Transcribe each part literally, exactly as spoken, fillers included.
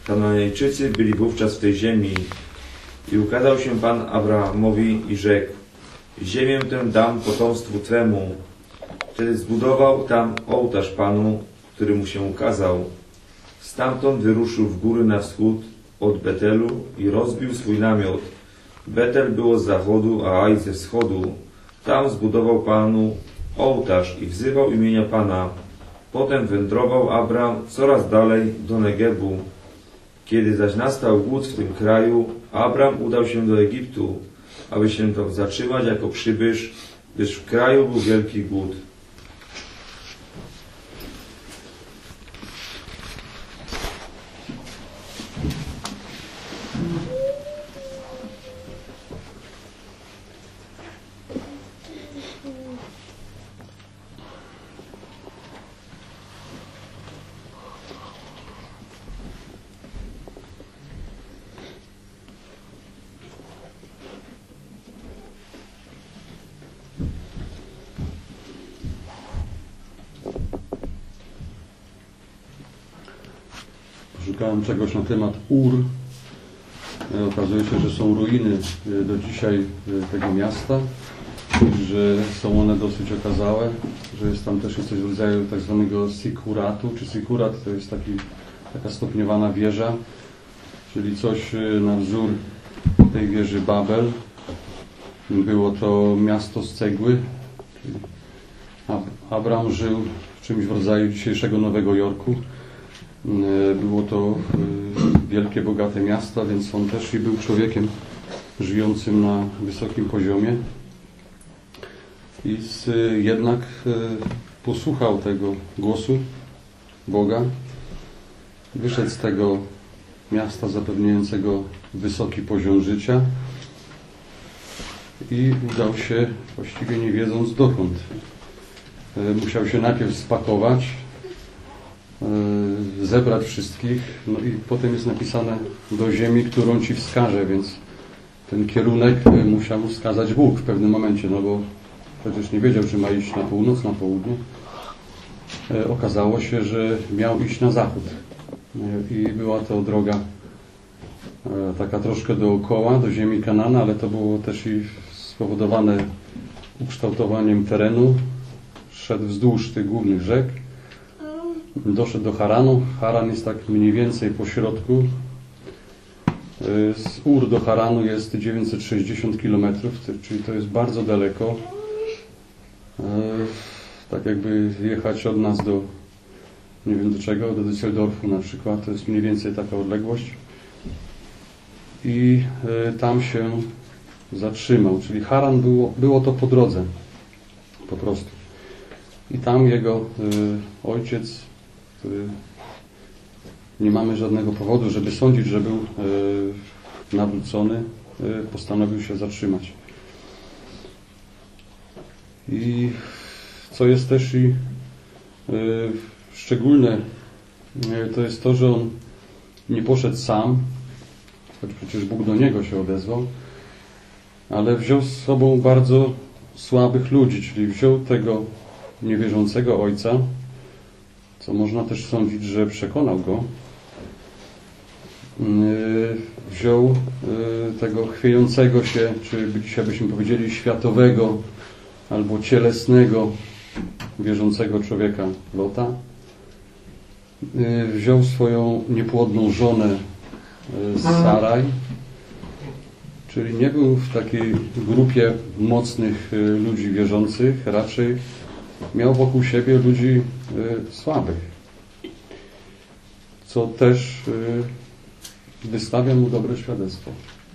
Kananejczycy byli wówczas w tej ziemi. I ukazał się Pan Abrahamowi i rzekł: ziemię tę dam potomstwu Twemu. Wtedy zbudował tam ołtarz Panu, który mu się ukazał. Stamtąd wyruszył w góry na wschód od Betelu i rozbił swój namiot. Betel było z zachodu, a Aj ze wschodu. Tam zbudował Panu ołtarz i wzywał imienia Pana. Potem wędrował Abram coraz dalej do Negebu. Kiedy zaś nastał głód w tym kraju, Abram udał się do Egiptu, aby się tam zatrzymać jako przybysz, gdyż w kraju był wielki głód. Szukałem czegoś na temat Ur. Okazuje się, że są ruiny do dzisiaj tego miasta, że są one dosyć okazałe, że jest tam też coś w rodzaju tak zwanego sikuratu, czy sikurat to jest taki, taka stopniowana wieża, czyli coś na wzór tej wieży Babel. Było to miasto z cegły. Abram żył w czymś w rodzaju dzisiejszego Nowego Jorku. Było to wielkie, bogate miasto, więc on też i był człowiekiem żyjącym na wysokim poziomie. I z, jednak posłuchał tego głosu Boga, wyszedł z tego miasta zapewniającego wysoki poziom życia i udał się, właściwie nie wiedząc dokąd. Musiał się najpierw spakować, zebrać wszystkich, no i potem jest napisane do ziemi, którą Ci wskażę, więc ten kierunek musiał mu wskazać Bóg w pewnym momencie, no bo przecież nie wiedział, czy ma iść na północ, na południe. Okazało się, że miał iść na zachód i była to droga taka troszkę dookoła, do ziemi Kanana, ale to było też i spowodowane ukształtowaniem terenu. Szedł wzdłuż tych głównych rzek. Doszedł do Haranu. Haran jest tak mniej więcej po środku. Z Ur do Haranu jest dziewięćset sześćdziesiąt kilometrów, czyli to jest bardzo daleko. Tak jakby jechać od nas do, nie wiem do czego, do Düsseldorfu na przykład. To jest mniej więcej taka odległość. I tam się zatrzymał. Czyli Haran było, było to po drodze. Po prostu. I tam jego y, ojciec, który nie mamy żadnego powodu, żeby sądzić, że był y, nawrócony, y, postanowił się zatrzymać. I co jest też i y, szczególne, y, to jest to, że on nie poszedł sam, choć przecież Bóg do niego się odezwał, ale wziął z sobą bardzo słabych ludzi, czyli wziął tego niewierzącego ojca, co można też sądzić, że przekonał go. Wziął tego chwiejącego się, czy dzisiaj byśmy powiedzieli światowego albo cielesnego, wierzącego człowieka Lota. Wziął swoją niepłodną żonę Saraj, czyli nie był w takiej grupie mocnych ludzi wierzących, raczej miał wokół siebie ludzi y, słabych, co też y, wystawia mu dobre świadectwo.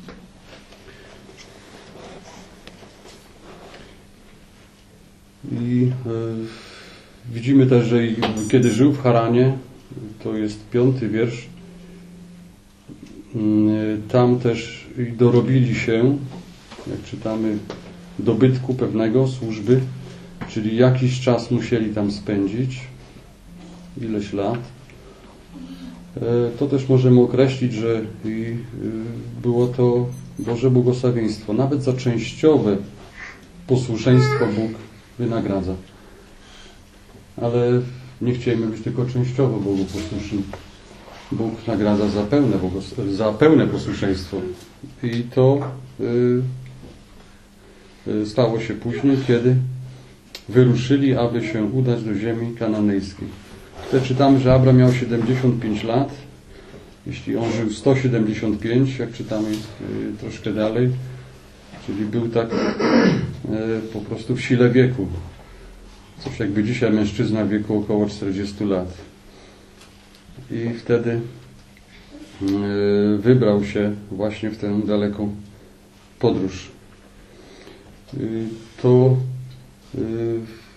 I y, widzimy też, że kiedy żył w Haranie, to jest piąty wiersz, y, tam też dorobili się, jak czytamy, dobytku pewnego, służby, czyli jakiś czas musieli tam spędzić, ileś lat. To też możemy określić, że było to Boże błogosławieństwo. Nawet za częściowe posłuszeństwo Bóg wynagradza. Ale nie chcielibyśmy być tylko częściowo Bogu posłuszni. Bóg nagradza za pełne, za pełne posłuszeństwo. I to y, y, stało się później, kiedy wyruszyli, aby się udać do ziemi kananejskiej. Tutaj czytamy, że Abram miał siedemdziesiąt pięć lat. Jeśli on żył sto siedemdziesiąt pięć, jak czytamy y, troszkę dalej, czyli był tak y, po prostu w sile wieku. Coś jakby dzisiaj mężczyzna w wieku około czterdziestu lat. I wtedy y, wybrał się właśnie w tę daleką podróż. Y, to y,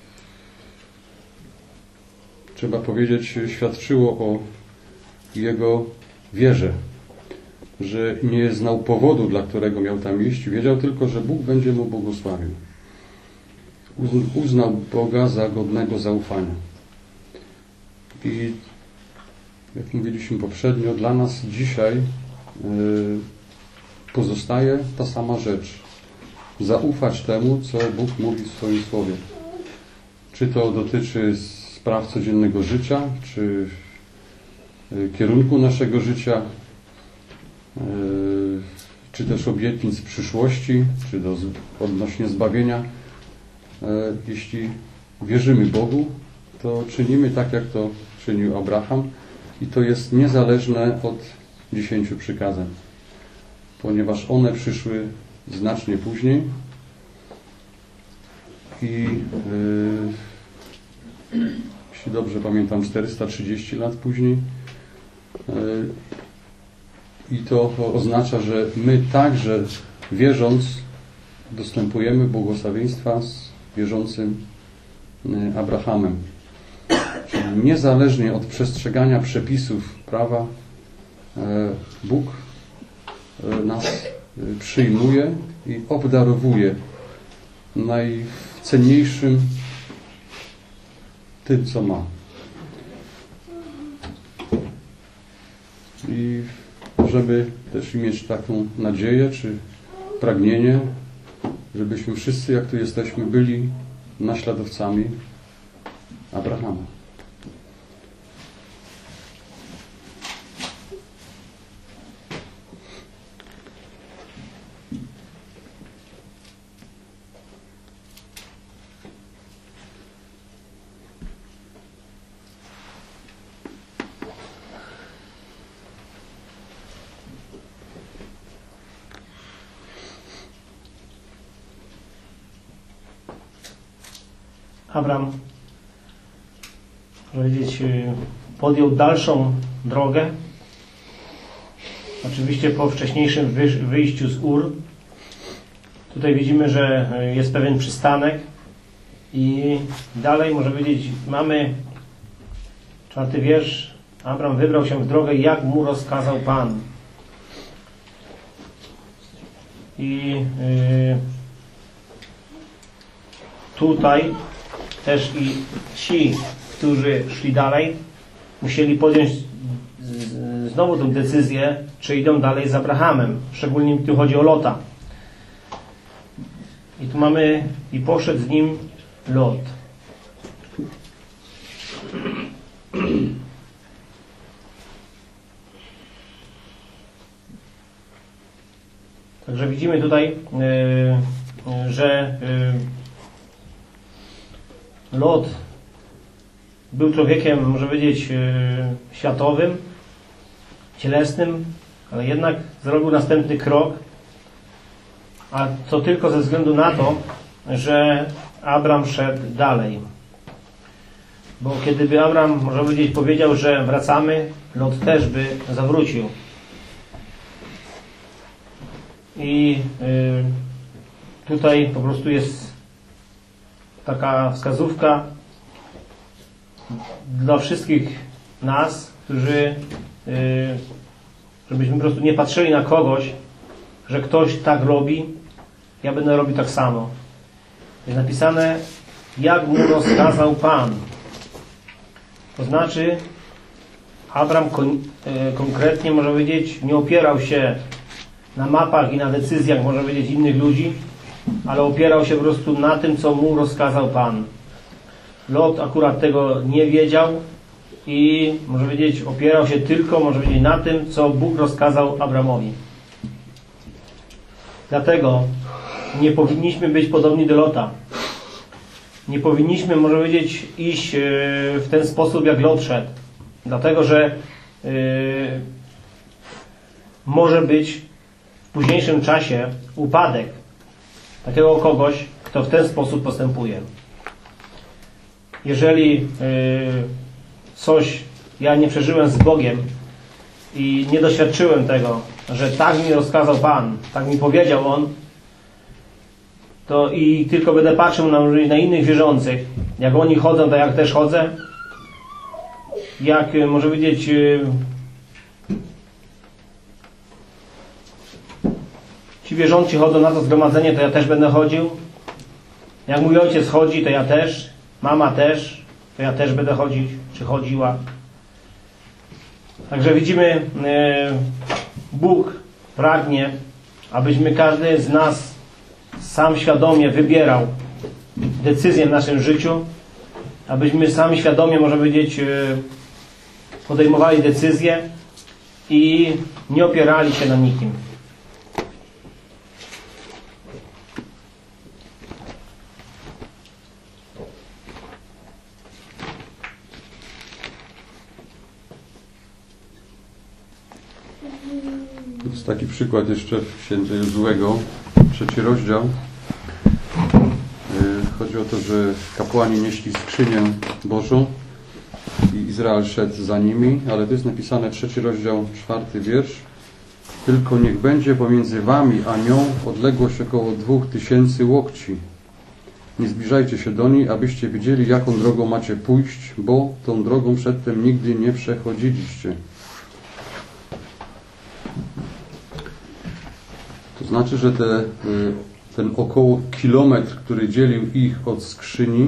trzeba powiedzieć, świadczyło o jego wierze, że nie znał powodu, dla którego miał tam iść. Wiedział tylko, że Bóg będzie mu błogosławił. Uznał Boga za godnego zaufania. I jak mówiliśmy poprzednio, dla nas dzisiaj pozostaje ta sama rzecz. Zaufać temu, co Bóg mówi w swoim słowie. Czy to dotyczy spraw codziennego życia, czy kierunku naszego życia, czy też obietnic przyszłości, czy do, odnośnie zbawienia. Jeśli wierzymy Bogu, to czynimy tak, jak to czynił Abraham, i to jest niezależne od dziesięciu przykazań, ponieważ one przyszły znacznie później i yy, jeśli dobrze pamiętam, czterysta trzydzieści lat później. I to oznacza, że my także, wierząc, dostępujemy błogosławieństwa z wierzącym Abrahamem. Czyli niezależnie od przestrzegania przepisów prawa, Bóg nas przyjmuje i obdarowuje najcenniejszym tym, co ma. I żeby też mieć taką nadzieję, czy pragnienie, żebyśmy wszyscy, jak tu jesteśmy, byli naśladowcami Abrahama. Abram, powiedzieć, podjął dalszą drogę. Oczywiście po wcześniejszym wyjściu z Ur. Tutaj widzimy, że jest pewien przystanek i dalej, można powiedzieć, mamy czwarty wiersz. Abram wybrał się w drogę, jak mu rozkazał Pan. I yy, tutaj też i ci, którzy szli dalej, musieli podjąć znowu tę decyzję, czy idą dalej z Abrahamem. Szczególnie tu chodzi o Lota. I tu mamy, i poszedł z nim Lot. Także widzimy tutaj, yy, że yy, Lot był człowiekiem, można powiedzieć, yy, światowym, cielesnym, ale jednak zrobił następny krok, a to tylko ze względu na to, że Abram szedł dalej. Bo kiedy by Abram, można powiedzieć, powiedział, że wracamy, Lot też by zawrócił. I y, tutaj po prostu jest taka wskazówka dla wszystkich nas, którzy y, żebyśmy po prostu nie patrzyli na kogoś, że ktoś tak robi, ja będę robił tak samo. Jest napisane, jak mu rozkazał Pan. To znaczy, Abram kon, y, konkretnie, można powiedzieć, nie opierał się na mapach i na decyzjach, można powiedzieć, innych ludzi, ale opierał się po prostu na tym, co mu rozkazał Pan. Lot akurat tego nie wiedział, i, może powiedzieć, opierał się tylko, może powiedzieć, na tym, co Bóg rozkazał Abramowi. Dlatego nie powinniśmy być podobni do Lota. Nie powinniśmy, może powiedzieć, iść w ten sposób, jak Lot szedł. Dlatego, że yy, może być w późniejszym czasie upadek takiego kogoś, kto w ten sposób postępuje. Jeżeli yy, coś ja nie przeżyłem z Bogiem i nie doświadczyłem tego, że tak mi rozkazał Pan, tak mi powiedział On, to i tylko będę patrzył na, na innych wierzących, jak oni chodzą, tak jak też chodzę, jak może powiedzieć, ci wierzący chodzą na to zgromadzenie, to ja też będę chodził. Jak mój ojciec chodzi, to ja też, mama też, to ja też będę chodzić, czy chodziła. Także widzimy, Bóg pragnie, abyśmy każdy z nas sam świadomie wybierał decyzję w naszym życiu, abyśmy sami świadomie, można powiedzieć, podejmowali decyzje i nie opierali się na nikim. Jest taki przykład jeszcze w Księdze Jozuego, trzeci rozdział. Chodzi o to, że kapłani nieśli skrzynię Bożą i Izrael szedł za nimi, ale to jest napisane trzeci rozdział, czwarty wiersz. Tylko niech będzie pomiędzy wami a nią odległość około dwóch tysięcy łokci. Nie zbliżajcie się do niej, abyście wiedzieli, jaką drogą macie pójść, bo tą drogą przedtem nigdy nie przechodziliście. To znaczy, że te, ten około kilometr, który dzielił ich od skrzyni,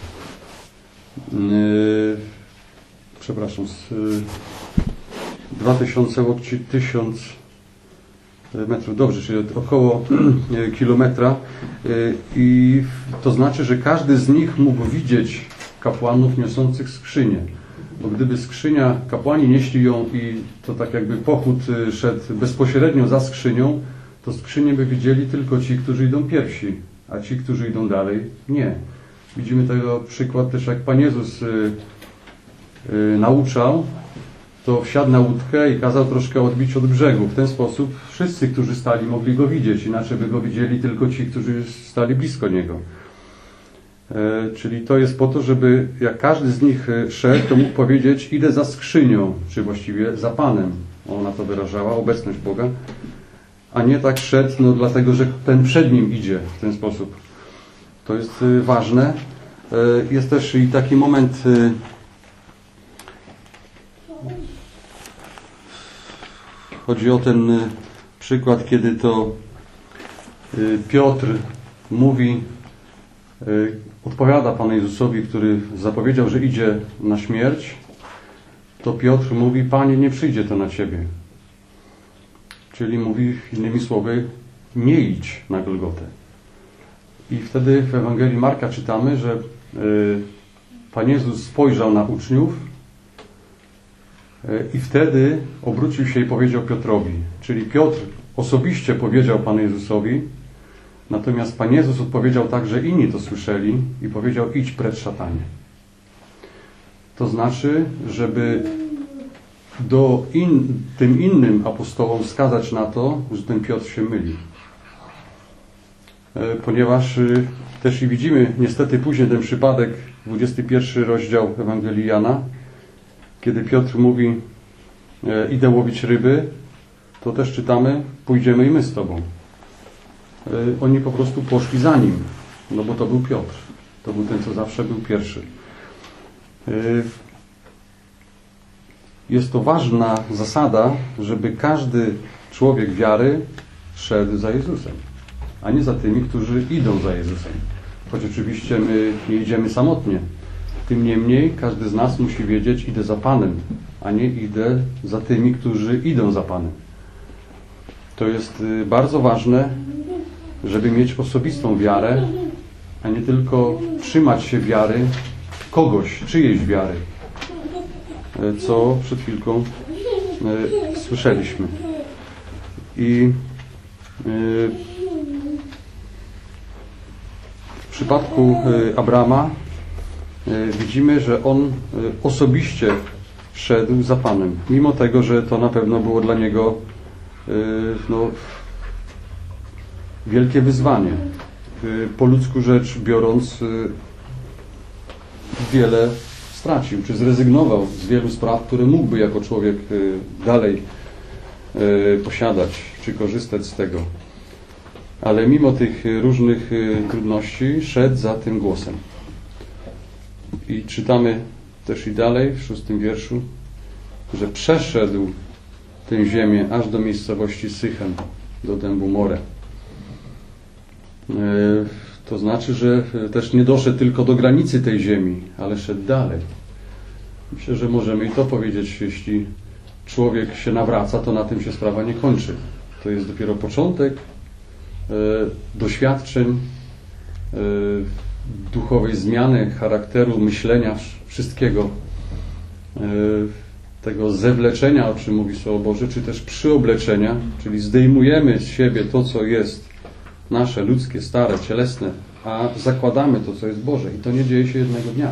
yy, przepraszam, yy, dwa tysiące łokci, tysiąc metrów, dobrze, czyli około yy, kilometra. Yy, I to znaczy, że każdy z nich mógł widzieć kapłanów niosących skrzynię. Bo gdyby skrzynia, kapłani nieśli ją i to tak jakby pochód szedł bezpośrednio za skrzynią, to skrzynię by widzieli tylko ci, którzy idą pierwsi, a ci, którzy idą dalej, nie. Widzimy tego przykład też, jak Pan Jezus y, y, nauczał, to wsiadł na łódkę i kazał troszkę odbić od brzegu. W ten sposób wszyscy, którzy stali, mogli go widzieć, inaczej by go widzieli tylko ci, którzy stali blisko niego. E, czyli to jest po to, żeby jak każdy z nich szedł, to mógł powiedzieć, idę za skrzynią, czy właściwie za Panem. Ona to wyrażała, obecność Boga. A nie tak szedł, no dlatego, że ten przed nim idzie w ten sposób. To jest y, ważne. Y, jest też i taki moment, y, chodzi o ten y, przykład, kiedy to y, Piotr mówi, y, odpowiada Panu Jezusowi, który zapowiedział, że idzie na śmierć, to Piotr mówi, Panie, nie przyjdzie to na Ciebie. Czyli mówi innymi słowy, nie idź na Golgotę. I wtedy w Ewangelii Marka czytamy, że y, Pan Jezus spojrzał na uczniów y, i wtedy obrócił się i powiedział Piotrowi. Czyli Piotr osobiście powiedział Panu Jezusowi, natomiast Pan Jezus odpowiedział tak, że inni to słyszeli i powiedział, idź precz, szatanie. To znaczy, żeby do in, tym innym apostołom wskazać na to, że ten Piotr się myli. E, ponieważ y, też i widzimy niestety później ten przypadek, dwudziesty pierwszy rozdział Ewangelii Jana, kiedy Piotr mówi, e, idę łowić ryby, to też czytamy, pójdziemy i my z Tobą. E, oni po prostu poszli za nim, no bo to był Piotr. To był ten, co zawsze był pierwszy. E, Jest to ważna zasada, żeby każdy człowiek wiary szedł za Jezusem, a nie za tymi, którzy idą za Jezusem. Choć oczywiście my nie idziemy samotnie. Tym niemniej każdy z nas musi wiedzieć, idę za Panem, a nie idę za tymi, którzy idą za Panem. To jest bardzo ważne, żeby mieć osobistą wiarę, a nie tylko trzymać się wiary kogoś, czyjejś wiary. co przed chwilką słyszeliśmy. I w przypadku Abrama widzimy, że on osobiście szedł za Panem, mimo tego, że to na pewno było dla niego no, wielkie wyzwanie. Po ludzku rzecz biorąc, wiele stracił, czy zrezygnował z wielu spraw, które mógłby jako człowiek dalej posiadać, czy korzystać z tego. Ale mimo tych różnych trudności szedł za tym głosem. I czytamy też i dalej w szóstym wierszu, że przeszedł tę ziemię aż do miejscowości Sychem, do dębu More. To znaczy, że też nie doszedł tylko do granicy tej ziemi, ale szedł dalej. Myślę, że możemy i to powiedzieć, jeśli człowiek się nawraca, to na tym się sprawa nie kończy. To jest dopiero początek e, doświadczeń, e, duchowej zmiany charakteru, myślenia, wszystkiego. E, tego zewleczenia, o czym mówi Słowo Boże, czy też przyobleczenia, czyli zdejmujemy z siebie to, co jest nasze, ludzkie, stare, cielesne, a zakładamy to, co jest Boże. I to nie dzieje się jednego dnia.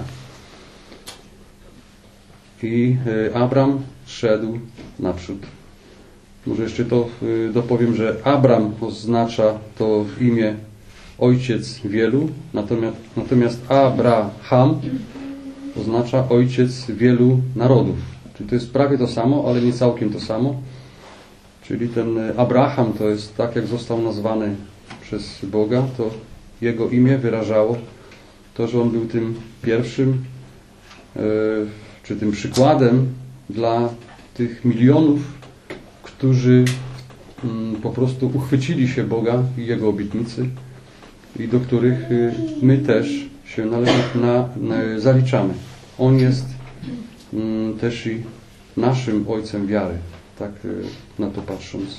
I Abram szedł naprzód. Może jeszcze to dopowiem, że Abram oznacza to imię ojciec wielu, natomiast, natomiast Abraham oznacza ojciec wielu narodów. Czyli to jest prawie to samo, ale nie całkiem to samo. Czyli ten Abraham to jest tak, jak został nazwany przez Boga, to jego imię wyrażało to, że on był tym pierwszym, czy tym przykładem dla tych milionów, którzy po prostu uchwycili się Boga i Jego obietnicy i do których my też się należy, na, na, zaliczamy. On jest m, też i naszym Ojcem wiary, tak na to patrząc.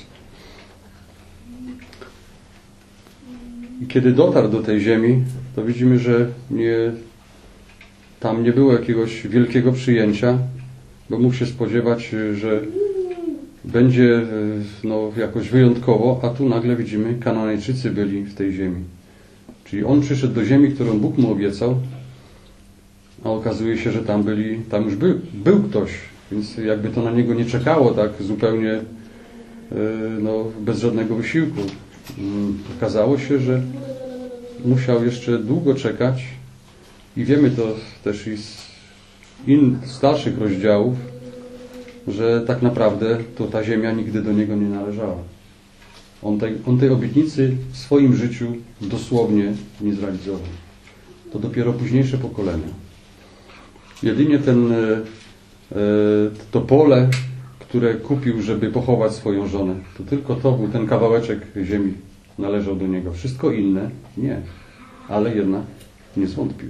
I kiedy dotarł do tej ziemi, to widzimy, że nie, tam nie było jakiegoś wielkiego przyjęcia, bo mógł się spodziewać, że będzie no, jakoś wyjątkowo, a tu nagle widzimy, Kananejczycy byli w tej ziemi. Czyli on przyszedł do ziemi, którą Bóg mu obiecał, a okazuje się, że tam byli, tam już był, był ktoś, więc jakby to na niego nie czekało tak zupełnie no, bez żadnego wysiłku. Okazało się, że musiał jeszcze długo czekać i wiemy to też i z in, z dalszych rozdziałów, że tak naprawdę to ta ziemia nigdy do niego nie należała. On tej, on tej obietnicy w swoim życiu dosłownie nie zrealizował. To dopiero późniejsze pokolenia. Jedynie ten, to pole, które kupił, żeby pochować swoją żonę, to tylko to był ten kawałeczek ziemi, należał do niego. Wszystko inne nie. Ale jednak nie zwątpił.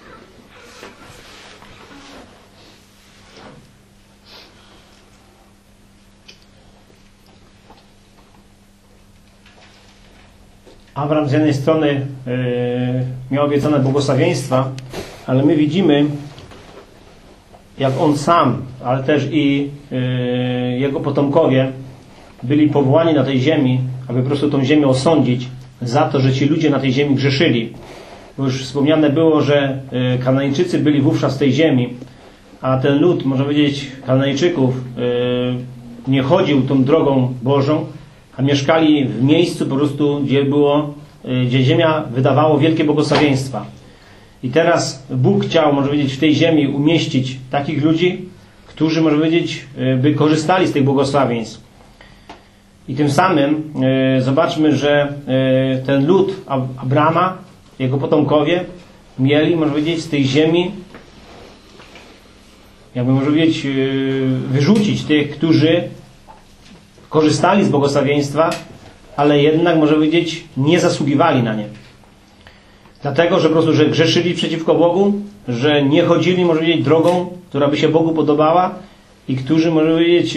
Abram z jednej strony yy, miał obiecane błogosławieństwa, ale my widzimy, jak on sam, ale też i yy, jego potomkowie byli powołani na tej ziemi, aby po prostu tą ziemię osądzić za to, że ci ludzie na tej ziemi grzeszyli. Bo już wspomniane było, że yy, Kananejczycy byli wówczas w tej ziemi, a ten lud, można powiedzieć, Kananejczyków yy, nie chodził tą drogą Bożą, a mieszkali w miejscu po prostu, gdzie było, gdzie ziemia wydawało wielkie błogosławieństwa. I teraz Bóg chciał, może powiedzieć, w tej ziemi umieścić takich ludzi, którzy, może powiedzieć, by korzystali z tych błogosławieństw. I tym samym e, zobaczmy, że e, ten lud Abrama, jego potomkowie, mieli, może powiedzieć, z tej ziemi, jakby, może powiedzieć, e, wyrzucić tych, którzy korzystali z błogosławieństwa, ale jednak, może powiedzieć, nie zasługiwali na nie. Dlatego, że po prostu, że grzeszyli przeciwko Bogu, że nie chodzili, może powiedzieć, drogą, która by się Bogu podobała i którzy, może powiedzieć,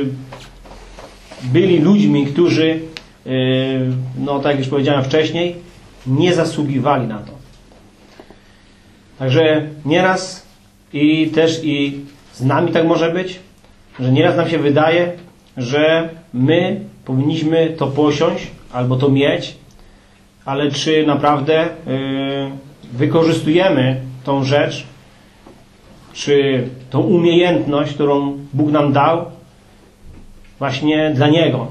byli ludźmi, którzy, no tak jak już powiedziałem wcześniej, nie zasługiwali na to. Także nieraz i też i z nami tak może być, że nieraz nam się wydaje, że my powinniśmy to posiąść albo to mieć, ale czy naprawdę yy, wykorzystujemy tą rzecz, czy tą umiejętność, którą Bóg nam dał właśnie dla Niego.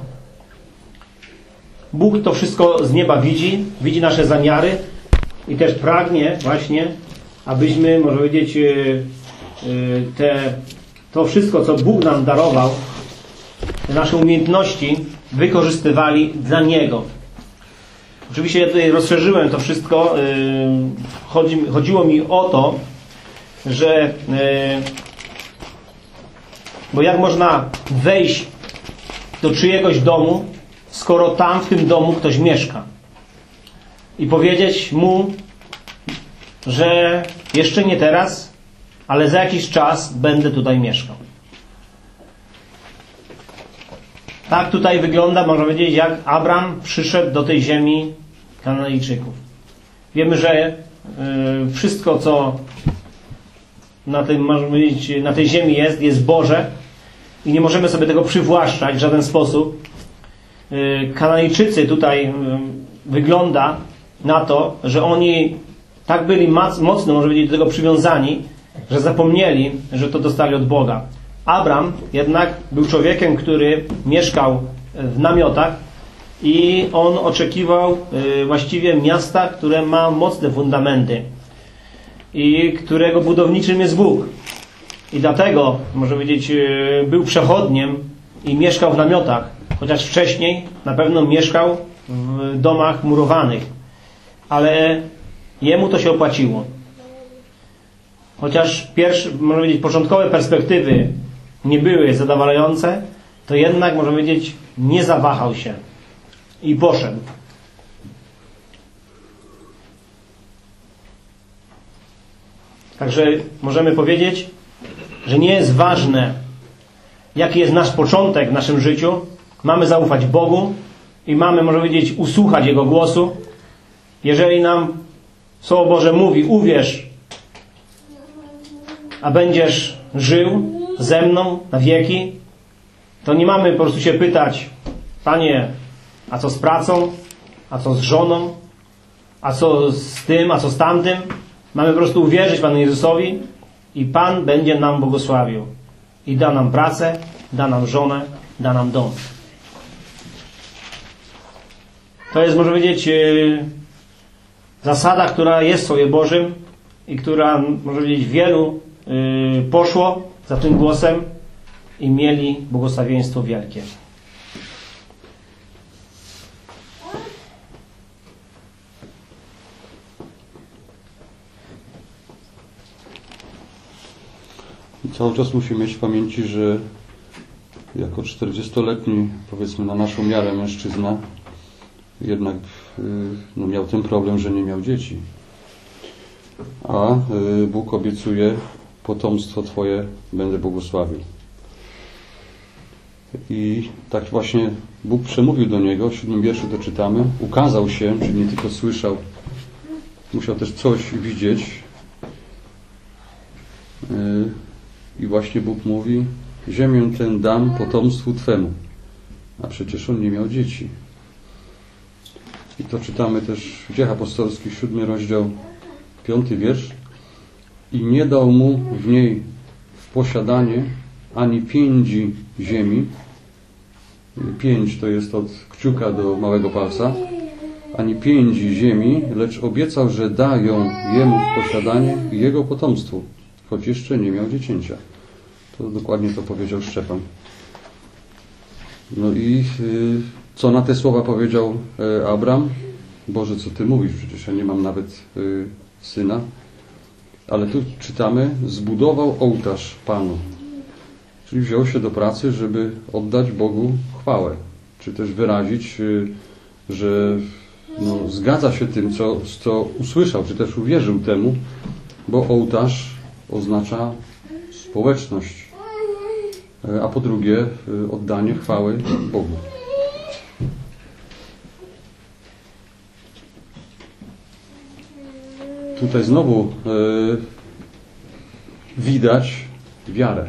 Bóg to wszystko z nieba widzi, widzi nasze zamiary i też pragnie właśnie, abyśmy, można powiedzieć, te, to wszystko, co Bóg nam darował, te nasze umiejętności wykorzystywali dla Niego. Oczywiście ja tutaj rozszerzyłem to wszystko. Chodzi, chodziło mi o to, że bo jak można wejść do czyjegoś domu, skoro tam w tym domu ktoś mieszka i powiedzieć mu, że jeszcze nie teraz, ale za jakiś czas będę tutaj mieszkał. Tak tutaj wygląda, można powiedzieć, jak Abram przyszedł do tej ziemi Kananejczyków. Wiemy, że wszystko, co na, tym, można powiedzieć, na tej ziemi jest, jest Boże i nie możemy sobie tego przywłaszczać w żaden sposób. Kananejczycy tutaj wygląda na to, że oni tak byli mocno, można powiedzieć, do tego przywiązani, że zapomnieli, że to dostali od Boga. Abram jednak był człowiekiem, który mieszkał w namiotach i on oczekiwał właściwie miasta, które ma mocne fundamenty i którego budowniczym jest Bóg. I dlatego, można powiedzieć, był przechodniem i mieszkał w namiotach, chociaż wcześniej na pewno mieszkał w domach murowanych. Ale jemu to się opłaciło. Chociaż pierwsze, można powiedzieć, początkowe perspektywy nie były zadowalające, to jednak, można powiedzieć, nie zawahał się i poszedł. Także możemy powiedzieć, że nie jest ważne, jaki jest nasz początek w naszym życiu. Mamy zaufać Bogu i mamy, można powiedzieć, usłuchać Jego głosu. Jeżeli nam Słowo Boże mówi, uwierz, a będziesz żył ze mną na wieki, to nie mamy po prostu się pytać, Panie, a co z pracą, a co z żoną, a co z tym, a co z tamtym. Mamy po prostu uwierzyć Panu Jezusowi i Pan będzie nam błogosławił. I da nam pracę, da nam żonę, da nam dom. To jest, można powiedzieć, zasada, która jest w Słowie Bożym i która, można powiedzieć, wielu poszło za tym głosem i mieli błogosławieństwo wielkie. I cały czas musimy mieć w pamięci, że jako czterdziestoletni, powiedzmy na naszą miarę mężczyzna, jednak no, miał ten problem, że nie miał dzieci. A Bóg obiecuje, potomstwo Twoje będę błogosławił. I tak właśnie Bóg przemówił do niego, w siódmym wierszu to czytamy, ukazał się, czyli nie tylko słyszał, musiał też coś widzieć. I właśnie Bóg mówi, ziemię tę dam potomstwu Twemu. A przecież on nie miał dzieci. I to czytamy też w Dziejach Apostolskich, siódmy rozdział, piąty wiersz. I nie dał mu w niej w posiadanie ani piędzi ziemi. Pięć to jest od kciuka do małego palca. Ani piędzi ziemi, lecz obiecał, że da ją jemu w posiadanie i jego potomstwu, choć jeszcze nie miał dziecięcia. To dokładnie to powiedział Szczepan. No i y, co na te słowa powiedział y, Abram? Boże, co Ty mówisz? Przecież ja nie mam nawet y, syna. Ale tu czytamy, zbudował ołtarz Panu. Czyli wziął się do pracy, żeby oddać Bogu chwałę. Czy też wyrazić, y, że no, zgadza się tym, co, co usłyszał, czy też uwierzył temu, bo ołtarz oznacza społeczność, a po drugie oddanie chwały Bogu. Tutaj znowu y, widać, wiarę.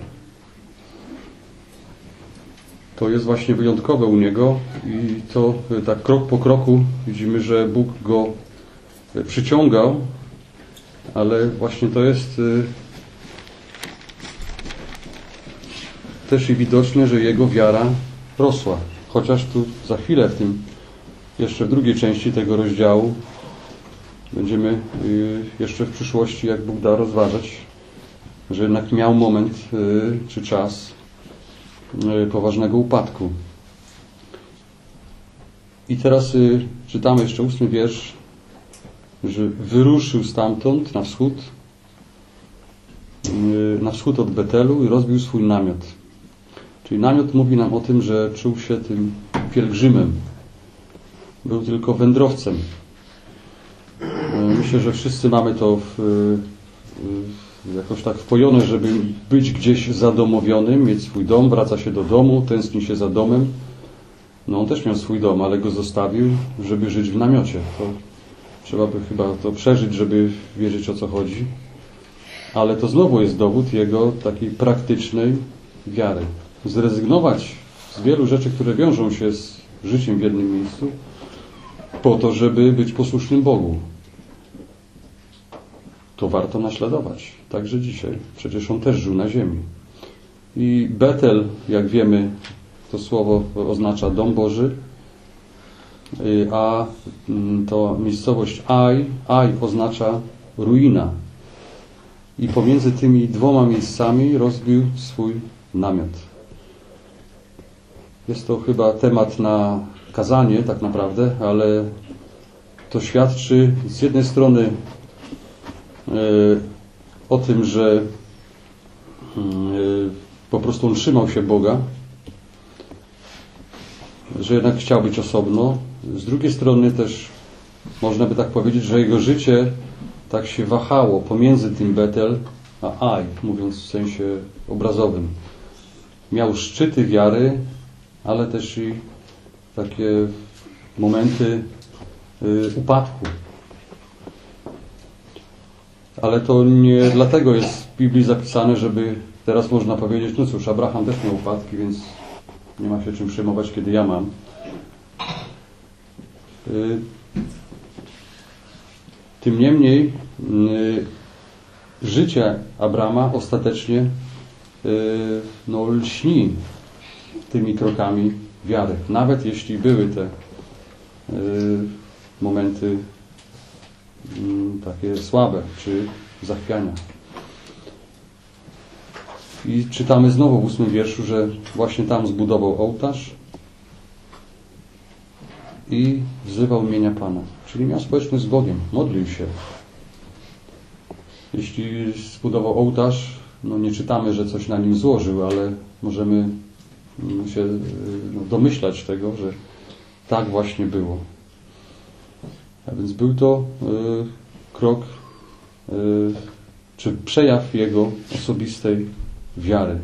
To jest właśnie wyjątkowe u niego i to tak krok po kroku widzimy, że Bóg go przyciągał, ale właśnie to jest też i widoczne, że jego wiara rosła. Chociaż tu za chwilę w tym, jeszcze w drugiej części tego rozdziału będziemy jeszcze w przyszłości, jak Bóg da, rozważać, że jednak miał moment czy czas poważnego upadku. I teraz czytamy jeszcze ósmy wiersz, że wyruszył stamtąd na wschód, na wschód od Betelu i rozbił swój namiot. Czyli namiot mówi nam o tym, że czuł się tym pielgrzymem. Był tylko wędrowcem. Myślę, że wszyscy mamy to w, w, jakoś tak wpojone, żeby być gdzieś zadomowionym, mieć swój dom, wraca się do domu, tęskni się za domem. No on też miał swój dom, ale go zostawił, żeby żyć w namiocie. To trzeba by chyba to przeżyć, żeby wiedzieć, o co chodzi. Ale to znowu jest dowód jego takiej praktycznej wiary. Zrezygnować z wielu rzeczy, które wiążą się z życiem w jednym miejscu, po to, żeby być posłusznym Bogu. To warto naśladować. Także dzisiaj. Przecież on też żył na ziemi. I Betel, jak wiemy, to słowo oznacza dom Boży, a to miejscowość Aj, Aj oznacza ruina. I pomiędzy tymi dwoma miejscami rozbił swój namiot. Jest to chyba temat na kazanie tak naprawdę, ale to świadczy z jednej strony o tym, że po prostu on trzymał się Boga, że jednak chciał być osobno. Z drugiej strony też można by tak powiedzieć, że jego życie tak się wahało pomiędzy tym Betel a Aj, mówiąc w sensie obrazowym. Miał szczyty wiary, ale też i takie momenty upadku. Ale to nie dlatego jest w Biblii zapisane, żeby teraz można powiedzieć, no cóż, Abraham też miał upadki, więc nie ma się czym przejmować, kiedy ja mam. Tym niemniej życie Abrama ostatecznie no, lśni tymi krokami wiary. Nawet jeśli były te momenty takie słabe czy zachwiania. I czytamy znowu w ósmym wierszu, że właśnie tam zbudował ołtarz i wzywał imienia Pana. Czyli miał społeczność z Bogiem, modlił się. Jeśli zbudował ołtarz, no nie czytamy, że coś na nim złożył, ale możemy się no, domyślać tego, że tak właśnie było. A więc był to y, krok, y, czy przejaw jego osobistej wiary.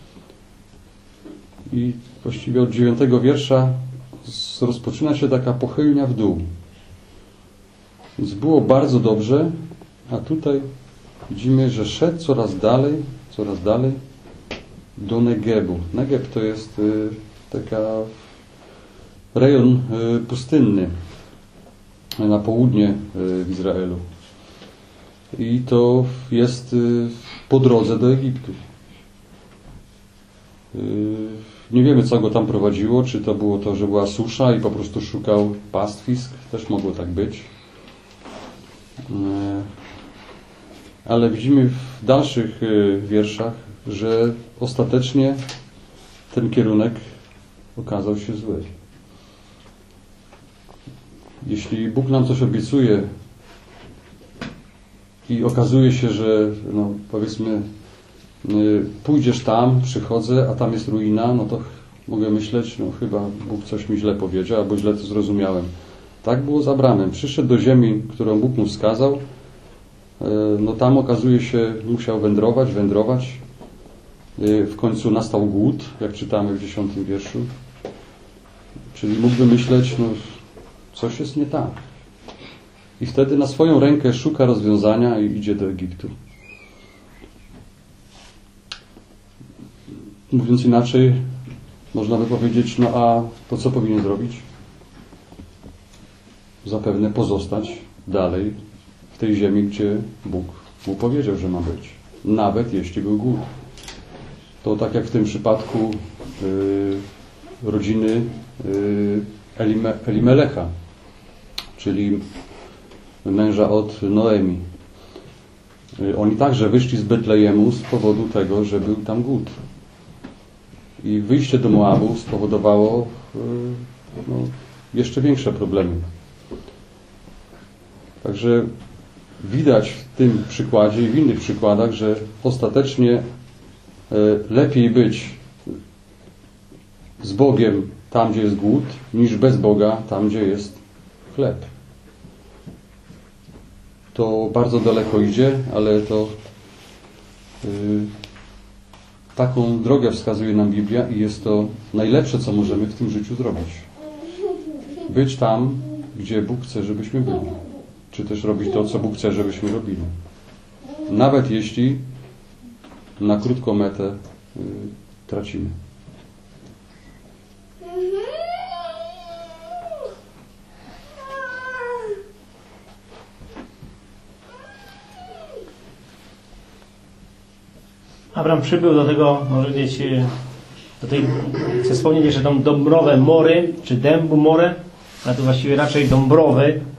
I właściwie od dziewiątego wiersza rozpoczyna się taka pochylnia w dół. Więc było bardzo dobrze, a tutaj widzimy, że szedł coraz dalej, coraz dalej do Negebu. Negeb to jest y, taka rejon y, pustynny na południe y, w Izraelu. I to jest y, po drodze do Egiptu. Y, nie wiemy, co go tam prowadziło, czy to było to, że była susza i po prostu szukał pastwisk. Też mogło tak być. Y, ale widzimy w dalszych y, wierszach, że ostatecznie ten kierunek okazał się zły. Jeśli Bóg nam coś obiecuje i okazuje się, że no, powiedzmy y, pójdziesz tam, przychodzę, a tam jest ruina, no to mogę myśleć, no chyba Bóg coś mi źle powiedział, albo źle to zrozumiałem. Tak było z Abramem. Przyszedł do ziemi, którą Bóg mu wskazał, y, no tam okazuje się, musiał wędrować, wędrować. Y, w końcu nastał głód, jak czytamy w dziesiątym wierszu. Czyli mógłby myśleć, no coś jest nie tak. I wtedy na swoją rękę szuka rozwiązania i idzie do Egiptu. mówiąc inaczej, można by powiedzieć, no a to co powinien zrobić? Zapewne pozostać dalej w tej ziemi, gdzie Bóg mu powiedział, że ma być. Nawet jeśli był głód. To tak jak w tym przypadku yy, rodziny yy, Elime, Elimelecha, czyli męża od Noemi. Yy, oni także wyszli z Betlejemu z powodu tego, że był tam głód. I wyjście do Moabu spowodowało yy, no, jeszcze większe problemy. Także widać w tym przykładzie i w innych przykładach, że ostatecznie lepiej być z Bogiem tam, gdzie jest głód, niż bez Boga tam, gdzie jest chleb. To bardzo daleko idzie, ale to yy, taką drogę wskazuje nam Biblia i jest to najlepsze, co możemy w tym życiu zrobić. Być tam, gdzie Bóg chce, żebyśmy byli. Czy też robić to, co Bóg chce, żebyśmy robili. Nawet jeśli na krótką metę y, tracimy. Abraham przybył do tego, może powiedzieć, do tej, chcę wspomnieć jeszcze tą Dąbrowę Mory, czy Dębu Morę, ale to właściwie raczej Dąbrowy,